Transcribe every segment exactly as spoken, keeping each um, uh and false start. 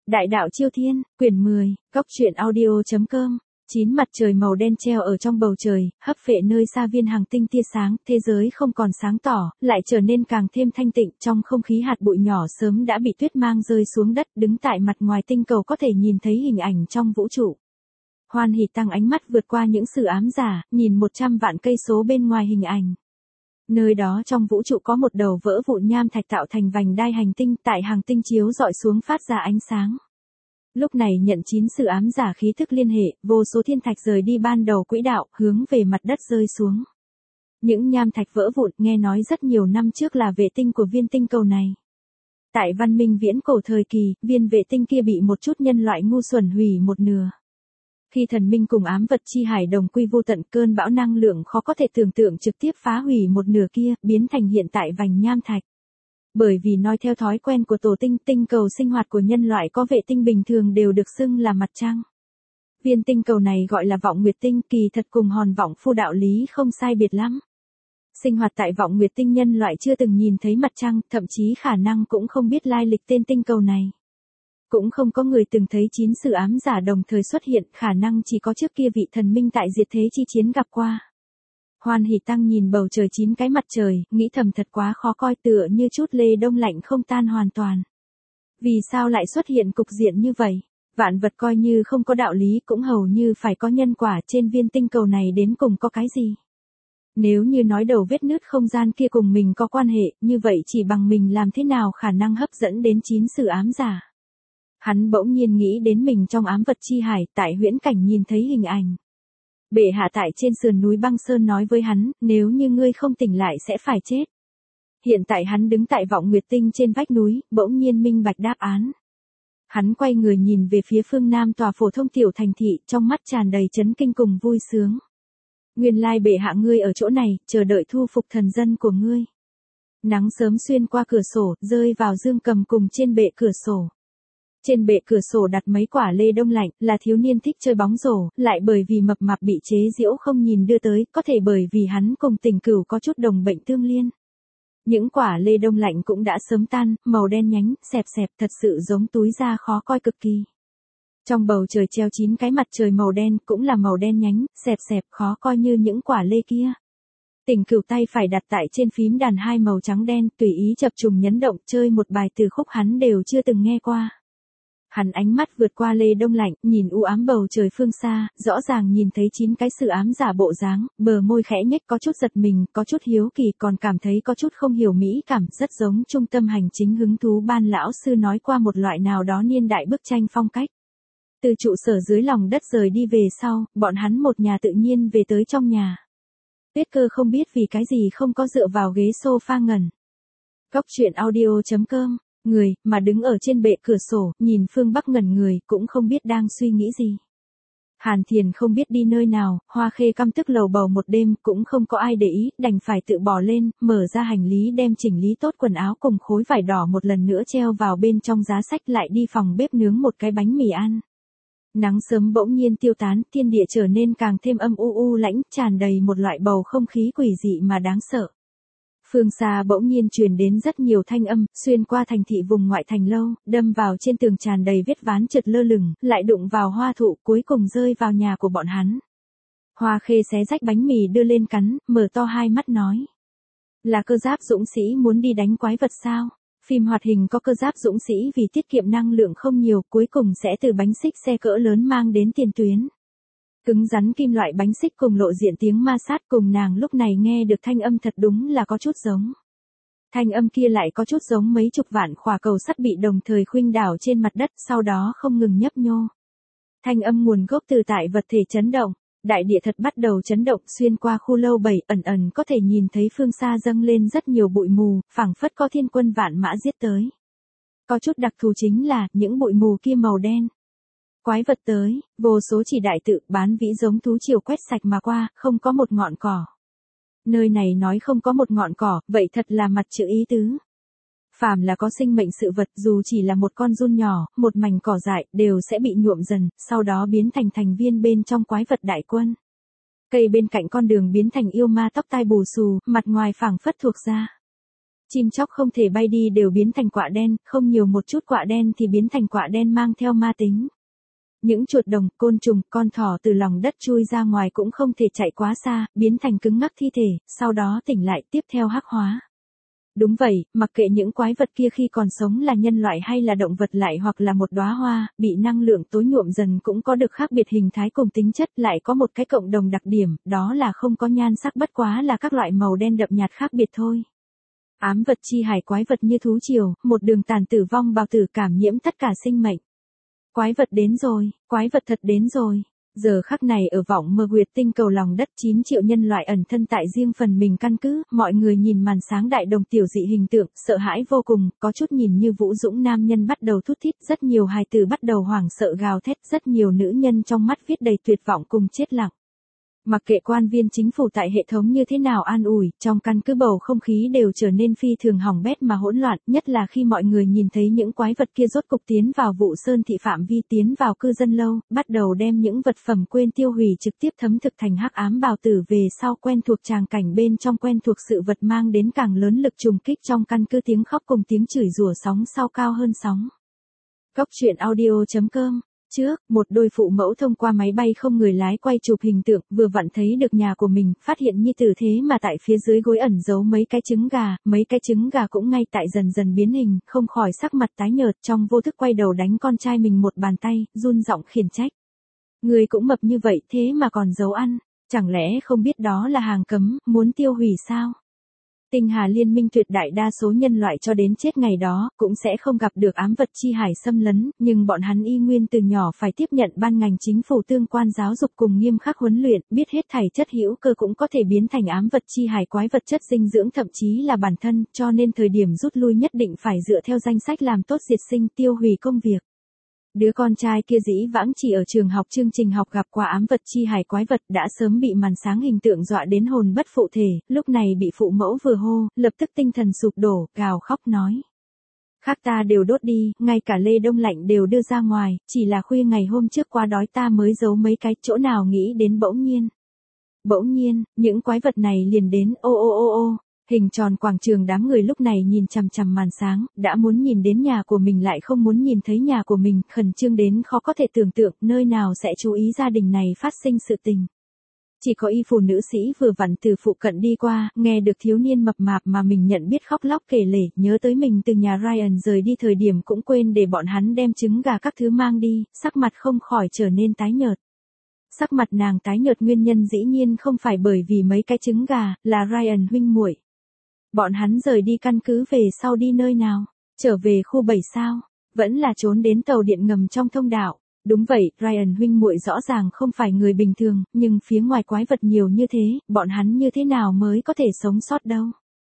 Đại đạo Chiêu Thiên, quyển mười, góc truyện audio.com. Chín mặt trời màu đen treo ở trong bầu trời, hấp phệ nơi xa viên hành tinh tia sáng, thế giới không còn sáng tỏ, lại trở nên càng thêm thanh tịnh, trong không khí hạt bụi nhỏ sớm đã bị tuyết mang rơi xuống đất, đứng tại mặt ngoài tinh cầu có thể nhìn thấy hình ảnh trong vũ trụ. Hoan hỉ tăng ánh mắt vượt qua những sự ám giả, nhìn một trăm vạn cây số bên ngoài hình ảnh. Nơi đó trong vũ trụ có một đầu vỡ vụn nham thạch tạo thành vành đai hành tinh, tại hành tinh chiếu dọi xuống phát ra ánh sáng. Lúc này nhận chín sự ám giả khí thức liên hệ, vô số thiên thạch rời đi ban đầu quỹ đạo, hướng về mặt đất rơi xuống. Những nham thạch vỡ vụn nghe nói rất nhiều năm trước là vệ tinh của viên tinh cầu này. Tại văn minh viễn cổ thời kỳ, viên vệ tinh kia bị một chút nhân loại ngu xuẩn hủy một nửa. Khi thần minh cùng ám vật chi hải đồng quy vô tận, cơn bão năng lượng khó có thể tưởng tượng trực tiếp phá hủy một nửa kia, biến thành hiện tại vành nham thạch. Bởi vì nói theo thói quen của tổ tinh, tinh cầu sinh hoạt của nhân loại có vệ tinh bình thường đều được xưng là mặt trăng. Viên tinh cầu này gọi là Vọng Nguyệt Tinh, kỳ thật cùng Hòn Vọng Phu đạo lý không sai biệt lắm. Sinh hoạt tại Vọng Nguyệt Tinh nhân loại chưa từng nhìn thấy mặt trăng, thậm chí khả năng cũng không biết lai lịch tên tinh cầu này. Cũng không có người từng thấy chín sự ám giả đồng thời xuất hiện, khả năng chỉ có trước kia vị thần minh tại diệt thế chi chiến gặp qua. Hoan hỉ tăng nhìn bầu trời chín cái mặt trời, nghĩ thầm thật quá khó coi, tựa như chút lê đông lạnh không tan hoàn toàn. Vì sao lại xuất hiện cục diện như vậy? Vạn vật coi như không có đạo lý cũng hầu như phải có nhân quả, trên viên tinh cầu này đến cùng có cái gì? Nếu như nói đầu vết nứt không gian kia cùng mình có quan hệ, như vậy chỉ bằng mình làm thế nào khả năng hấp dẫn đến chín sự ám giả? Hắn bỗng nhiên nghĩ đến mình trong ám vật chi hải, tại huyễn cảnh nhìn thấy hình ảnh. Bệ hạ tại trên sườn núi băng sơn nói với hắn, nếu như ngươi không tỉnh lại sẽ phải chết. Hiện tại hắn đứng tại Vọng Nguyệt Tinh trên vách núi, bỗng nhiên minh bạch đáp án. Hắn quay người nhìn về phía phương nam tòa phổ thông tiểu thành thị, trong mắt tràn đầy chấn kinh cùng vui sướng. Nguyên lai bệ hạ ngươi ở chỗ này, chờ đợi thu phục thần dân của ngươi. Nắng sớm xuyên qua cửa sổ, rơi vào dương cầm cùng trên bệ cửa sổ. Trên bệ cửa sổ đặt mấy quả lê đông lạnh, là thiếu niên thích chơi bóng rổ, lại bởi vì mập mạp bị chế giễu không nhìn đưa tới, có thể bởi vì hắn cùng Tình Cửu có chút đồng bệnh tương liên. Những quả lê đông lạnh cũng đã sớm tan, màu đen nhánh, xẹp xẹp, thật sự giống túi da khó coi cực kỳ. Trong bầu trời treo chín cái mặt trời màu đen, cũng là màu đen nhánh, xẹp xẹp, khó coi như những quả lê kia. Tình Cửu tay phải đặt tại trên phím đàn hai màu trắng đen, tùy ý chập trùng nhấn động, chơi một bài từ khúc hắn đều chưa từng nghe qua. Hắn ánh mắt vượt qua lê đông lạnh, nhìn u ám bầu trời phương xa, rõ ràng nhìn thấy chín cái sự ám giả bộ dáng, bờ môi khẽ nhếch, có chút giật mình, có chút hiếu kỳ, còn cảm thấy có chút không hiểu mỹ cảm, rất giống trung tâm hành chính hứng thú ban lão sư nói qua một loại nào đó niên đại bức tranh phong cách. Từ trụ sở dưới lòng đất rời đi về sau, bọn hắn một nhà tự nhiên về tới trong nhà. Tuyết Cơ không biết vì cái gì không có dựa vào ghế sofa ngẩn. Góc truyện audio.com. Người, mà đứng ở trên bệ cửa sổ, nhìn phương Bắc ngẩn người, cũng không biết đang suy nghĩ gì. Hàn Thiền không biết đi nơi nào, Hoa Khê căm tức lầu bầu một đêm, cũng không có ai để ý, đành phải tự bỏ lên, mở ra hành lý đem chỉnh lý tốt quần áo cùng khối vải đỏ một lần nữa treo vào bên trong giá sách, lại đi phòng bếp nướng một cái bánh mì ăn. Nắng sớm bỗng nhiên tiêu tán, thiên địa trở nên càng thêm âm u u lãnh, tràn đầy một loại bầu không khí quỷ dị mà đáng sợ. Phương xa bỗng nhiên truyền đến rất nhiều thanh âm, xuyên qua thành thị vùng ngoại thành lâu, đâm vào trên tường tràn đầy vết ván trượt lơ lửng, lại đụng vào hoa thụ, cuối cùng rơi vào nhà của bọn hắn. Hoa Khê xé rách bánh mì đưa lên cắn, mở to hai mắt nói. Là Cơ Giáp dũng sĩ muốn đi đánh quái vật sao? Phim hoạt hình có Cơ Giáp dũng sĩ vì tiết kiệm năng lượng không nhiều, cuối cùng sẽ từ bánh xích xe cỡ lớn mang đến tiền tuyến. Cứng rắn kim loại bánh xích cùng lộ diện tiếng ma sát, cùng nàng lúc này nghe được thanh âm thật đúng là có chút giống. Thanh âm kia lại có chút giống mấy chục vạn khỏa cầu sắt bị đồng thời khuynh đảo trên mặt đất, sau đó không ngừng nhấp nhô. Thanh âm nguồn gốc từ tại vật thể chấn động, đại địa thật bắt đầu chấn động, xuyên qua khu lâu bảy, ẩn ẩn có thể nhìn thấy phương xa dâng lên rất nhiều bụi mù, phảng phất có thiên quân vạn mã giết tới. Có chút đặc thù chính là, những bụi mù kia màu đen. Quái vật tới, vô số chỉ đại tự bán vĩ giống thú triều quét sạch mà qua, không có một ngọn cỏ. Nơi này nói không có một ngọn cỏ, vậy thật là mặt chữ ý tứ. Phàm là có sinh mệnh sự vật, dù chỉ là một con giun nhỏ, một mảnh cỏ dại, đều sẽ bị nhuộm dần, sau đó biến thành thành viên bên trong quái vật đại quân. Cây bên cạnh con đường biến thành yêu ma tóc tai bù xù, mặt ngoài phảng phất thuộc da. Chim chóc không thể bay đi đều biến thành quạ đen, không nhiều một chút quạ đen thì biến thành quạ đen mang theo ma tính. Những chuột đồng, côn trùng, con thỏ từ lòng đất chui ra ngoài cũng không thể chạy quá xa, biến thành cứng ngắc thi thể, sau đó tỉnh lại tiếp theo hắc hóa. Đúng vậy, mặc kệ những quái vật kia khi còn sống là nhân loại hay là động vật lại hoặc là một đóa hoa, bị năng lượng tối nhuộm dần cũng có được khác biệt hình thái cùng tính chất, lại có một cái cộng đồng đặc điểm, đó là không có nhan sắc, bất quá là các loại màu đen đậm nhạt khác biệt thôi. Ám vật chi hải, quái vật như thú triều, một đường tàn tử vong bào tử cảm nhiễm tất cả sinh mệnh. Quái vật đến rồi, quái vật thật đến rồi. Giờ khắc này ở vọng mờ nguyệt tinh cầu lòng đất chín triệu nhân loại ẩn thân tại riêng phần mình căn cứ, mọi người nhìn màn sáng đại đồng tiểu dị hình tượng, sợ hãi vô cùng, có chút nhìn như vũ dũng nam nhân bắt đầu thút thít, rất nhiều hài tử bắt đầu hoảng sợ gào thét, rất nhiều nữ nhân trong mắt viết đầy tuyệt vọng cùng chết lặng. Mặc kệ quan viên chính phủ tại hệ thống như thế nào an ủi, trong căn cứ bầu không khí đều trở nên phi thường hỏng bét mà hỗn loạn, nhất là khi mọi người nhìn thấy những quái vật kia rốt cục tiến vào vụ sơn thị phạm vi, tiến vào cư dân lâu, bắt đầu đem những vật phẩm quên tiêu hủy trực tiếp thấm thực thành hắc ám bào tử, về sau quen thuộc tràng cảnh bên trong, quen thuộc sự vật mang đến càng lớn lực trùng kích trong căn cứ, tiếng khóc cùng tiếng chửi rủa sóng sau cao hơn sóng. Cốc truyện audio chấm com. Trước, một đôi phụ mẫu thông qua máy bay không người lái quay chụp hình tượng, vừa vặn thấy được nhà của mình, phát hiện như từ thế mà tại phía dưới gối ẩn giấu mấy cái trứng gà, mấy cái trứng gà cũng ngay tại dần dần biến hình, không khỏi sắc mặt tái nhợt, trong vô thức quay đầu đánh con trai mình một bàn tay, run giọng khiển trách. Người cũng mập như vậy thế mà còn giấu ăn, chẳng lẽ không biết đó là hàng cấm, muốn tiêu hủy sao? Tinh Hà Liên minh tuyệt đại đa số nhân loại cho đến chết ngày đó, cũng sẽ không gặp được ám vật chi hải xâm lấn, nhưng bọn hắn y nguyên từ nhỏ phải tiếp nhận ban ngành chính phủ tương quan giáo dục cùng nghiêm khắc huấn luyện, biết hết thảy chất hữu cơ cũng có thể biến thành ám vật chi hải, quái vật chất dinh dưỡng thậm chí là bản thân, cho nên thời điểm rút lui nhất định phải dựa theo danh sách làm tốt diệt sinh, tiêu hủy công việc. Đứa con trai kia dĩ vãng chỉ ở trường học chương trình học gặp qua ám vật chi hải quái vật, đã sớm bị màn sáng hình tượng dọa đến hồn bất phụ thể, lúc này bị phụ mẫu vừa hô, lập tức tinh thần sụp đổ, gào khóc nói. Khác ta đều đốt đi, ngay cả lê đông lạnh đều đưa ra ngoài, chỉ là khuya ngày hôm trước quá đói ta mới giấu mấy cái, chỗ nào nghĩ đến bỗng nhiên. Bỗng nhiên, những quái vật này liền đến, ô ô ô ô. Hình tròn quảng trường, đám người lúc này nhìn chằm chằm màn sáng, đã muốn nhìn đến nhà của mình lại không muốn nhìn thấy nhà của mình, khẩn trương đến khó có thể tưởng tượng, nơi nào sẽ chú ý gia đình này phát sinh sự tình. Chỉ có y phụ nữ sĩ vừa vặn từ phụ cận đi qua, nghe được thiếu niên mập mạp mà mình nhận biết khóc lóc kể lể, nhớ tới mình từ nhà Ryan rời đi thời điểm cũng quên để bọn hắn đem trứng gà các thứ mang đi, sắc mặt không khỏi trở nên tái nhợt. Sắc mặt nàng tái nhợt nguyên nhân dĩ nhiên không phải bởi vì mấy cái trứng gà, là Ryan huynh muội. Bọn hắn rời đi căn cứ về sau đi nơi nào? Trở về khu bảy sao? Vẫn là trốn đến tàu điện ngầm trong thông đạo. Đúng vậy, Ryan huynh muội rõ ràng không phải người bình thường, nhưng phía ngoài quái vật nhiều như thế, bọn hắn như thế nào mới có thể sống sót đâu?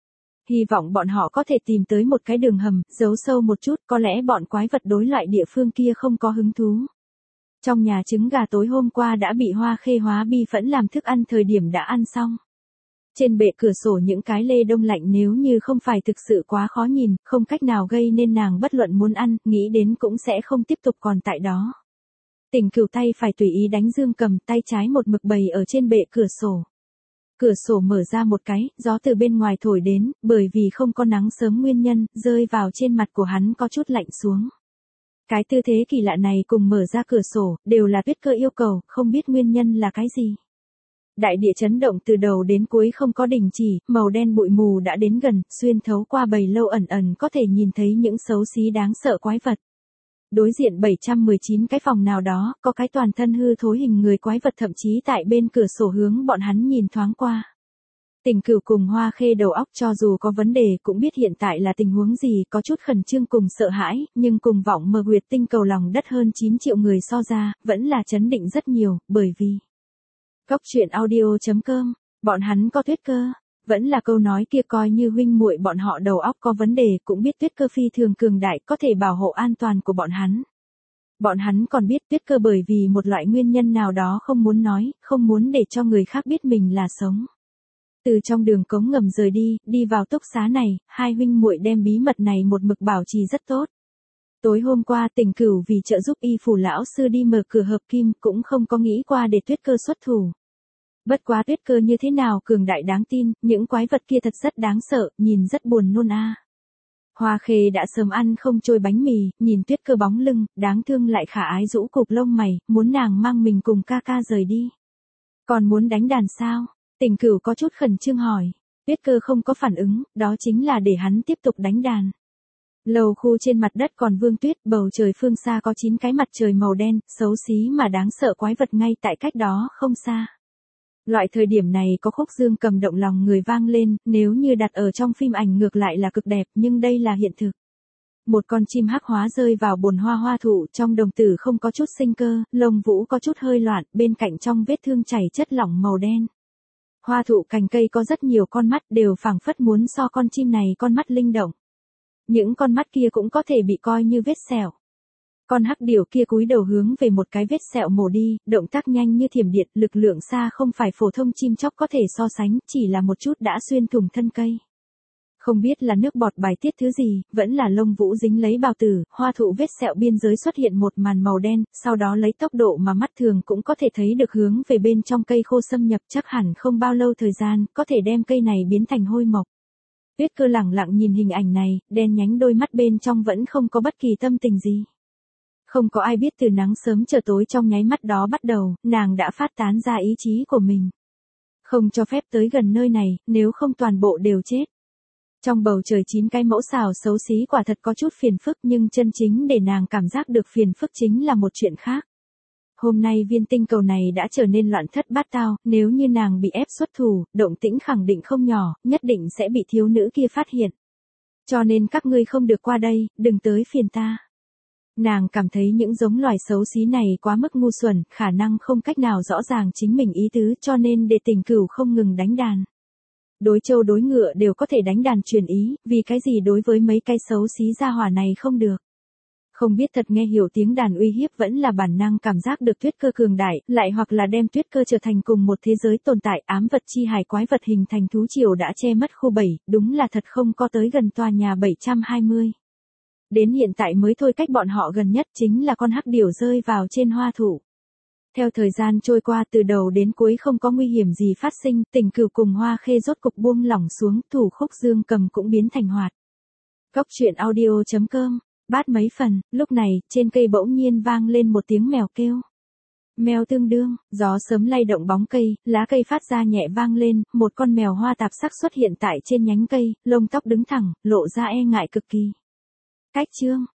Hy vọng bọn họ có thể tìm tới một cái đường hầm, giấu sâu một chút, có lẽ bọn quái vật đối loại địa phương kia không có hứng thú. Trong nhà trứng gà tối hôm qua đã bị Hoa Khê hóa bi phẫn làm thức ăn thời điểm đã ăn xong. Trên bệ cửa sổ những cái lê đông lạnh nếu như không phải thực sự quá khó nhìn, không cách nào gây nên nàng bất luận muốn ăn, nghĩ đến cũng sẽ không tiếp tục còn tại đó. Tỉnh Cửu tay phải tùy ý đánh dương cầm, tay trái một mực bày ở trên bệ cửa sổ. Cửa sổ mở ra một cái, gió từ bên ngoài thổi đến, bởi vì không có nắng sớm nguyên nhân, rơi vào trên mặt của hắn có chút lạnh xuống. Cái tư thế kỳ lạ này cùng mở ra cửa sổ, đều là Tuyết Cơ yêu cầu, không biết nguyên nhân là cái gì. Đại địa chấn động từ đầu đến cuối không có đình chỉ, màu đen bụi mù đã đến gần, xuyên thấu qua bầy lâu ẩn ẩn có thể nhìn thấy những xấu xí đáng sợ quái vật. Đối diện bảy trăm mười chín cái phòng nào đó, có cái toàn thân hư thối hình người quái vật thậm chí tại bên cửa sổ hướng bọn hắn nhìn thoáng qua. Tỉnh Cửu cùng Hoa Khê đầu óc cho dù có vấn đề cũng biết hiện tại là tình huống gì, có chút khẩn trương cùng sợ hãi, nhưng cùng vọng mờ nguyệt tinh cầu lòng đất hơn chín triệu người so ra, vẫn là chấn định rất nhiều, bởi vì... Cốc truyện audio chấm com, bọn hắn có Tuyết Cơ, vẫn là câu nói kia, coi như huynh muội bọn họ đầu óc có vấn đề cũng biết Tuyết Cơ phi thường cường đại có thể bảo hộ an toàn của bọn hắn. Bọn hắn còn biết Tuyết Cơ bởi vì một loại nguyên nhân nào đó không muốn nói, không muốn để cho người khác biết mình là sống. Từ trong đường cống ngầm rời đi, đi vào túc xá này, hai huynh muội đem bí mật này một mực bảo trì rất tốt. Tối hôm qua Tỉnh Cửu vì trợ giúp y phủ lão sư đi mở cửa hợp kim cũng không có nghĩ qua để Tuyết Cơ xuất thủ. Bất quá Tuyết Cơ như thế nào cường đại đáng tin, những quái vật kia thật rất đáng sợ, nhìn rất buồn nôn a. Hoa Khê đã sớm ăn không trôi bánh mì, nhìn Tuyết Cơ bóng lưng, đáng thương lại khả ái rũ cục lông mày, muốn nàng mang mình cùng ca ca rời đi. Còn muốn đánh đàn sao? Tình Cửu có chút khẩn trương hỏi. Tuyết Cơ không có phản ứng, đó chính là để hắn tiếp tục đánh đàn. Lầu khu trên mặt đất còn vương tuyết, bầu trời phương xa có chín cái mặt trời màu đen, xấu xí mà đáng sợ quái vật ngay tại cách đó không xa. Loại thời điểm này có khúc dương cầm động lòng người vang lên, nếu như đặt ở trong phim ảnh ngược lại là cực đẹp, nhưng đây là hiện thực. Một con chim hắc hóa rơi vào bồn hoa hoa thụ, trong đồng tử không có chút sinh cơ, lông vũ có chút hơi loạn, bên cạnh trong vết thương chảy chất lỏng màu đen. Hoa thụ cành cây có rất nhiều con mắt, đều phảng phất muốn so con chim này con mắt linh động. Những con mắt kia cũng có thể bị coi như vết sẹo. Con hắc điểu kia cúi đầu hướng về một cái vết sẹo mổ đi, động tác nhanh như thiểm điện, lực lượng xa không phải phổ thông chim chóc có thể so sánh, chỉ là một chút đã xuyên thủng thân cây. Không biết là nước bọt bài tiết thứ gì, vẫn là lông vũ dính lấy bào tử, hoa thụ vết sẹo biên giới xuất hiện một màn màu đen, sau đó lấy tốc độ mà mắt thường cũng có thể thấy được hướng về bên trong cây khô xâm nhập, chắc hẳn không bao lâu thời gian, có thể đem cây này biến thành hôi mộc. Tuyết Cơ lẳng lặng nhìn hình ảnh này, đen nhánh đôi mắt bên trong vẫn không có bất kỳ tâm tình gì. Không có ai biết từ nắng sớm chờ tối trong nháy mắt đó bắt đầu, nàng đã phát tán ra ý chí của mình. Không cho phép tới gần nơi này, nếu không toàn bộ đều chết. Trong bầu trời chín cái mẫu xào xấu xí quả thật có chút phiền phức, nhưng chân chính để nàng cảm giác được phiền phức chính là một chuyện khác. Hôm nay viên tinh cầu này đã trở nên loạn thất bát tao, nếu như nàng bị ép xuất thủ, động tĩnh khẳng định không nhỏ, nhất định sẽ bị thiếu nữ kia phát hiện. Cho nên các ngươi không được qua đây, đừng tới phiền ta. Nàng cảm thấy những giống loài xấu xí này quá mức ngu xuẩn, khả năng không cách nào rõ ràng chính mình ý tứ, cho nên để Tình Cửu không ngừng đánh đàn. Đối trâu đối ngựa đều có thể đánh đàn truyền ý, vì cái gì đối với mấy cái xấu xí gia hỏa này không được. Không biết thật nghe hiểu tiếng đàn uy hiếp vẫn là bản năng cảm giác được Tuyết Cơ cường đại, lại hoặc là đem Tuyết Cơ trở thành cùng một thế giới tồn tại, ám vật chi hải quái vật hình thành thú triều đã che mất khu bảy, đúng là thật không có tới gần tòa nhà bảy trăm hai mươi. Đến hiện tại mới thôi, cách bọn họ gần nhất chính là con hắc điểu rơi vào trên hoa thụ. Theo thời gian trôi qua, từ đầu đến cuối không có nguy hiểm gì phát sinh, Tình Cửu cùng Hoa Khê rốt cục buông lỏng xuống, thủ khúc dương cầm cũng biến thành hoạt. Góc truyện audio chấm com, bát mấy phần, lúc này, trên cây bỗng nhiên vang lên một tiếng mèo kêu. Mèo tương đương, gió sớm lay động bóng cây, lá cây phát ra nhẹ vang lên, một con mèo hoa tạp sắc xuất hiện tại trên nhánh cây, lông tóc đứng thẳng, lộ ra e ngại cực kỳ. Cách chương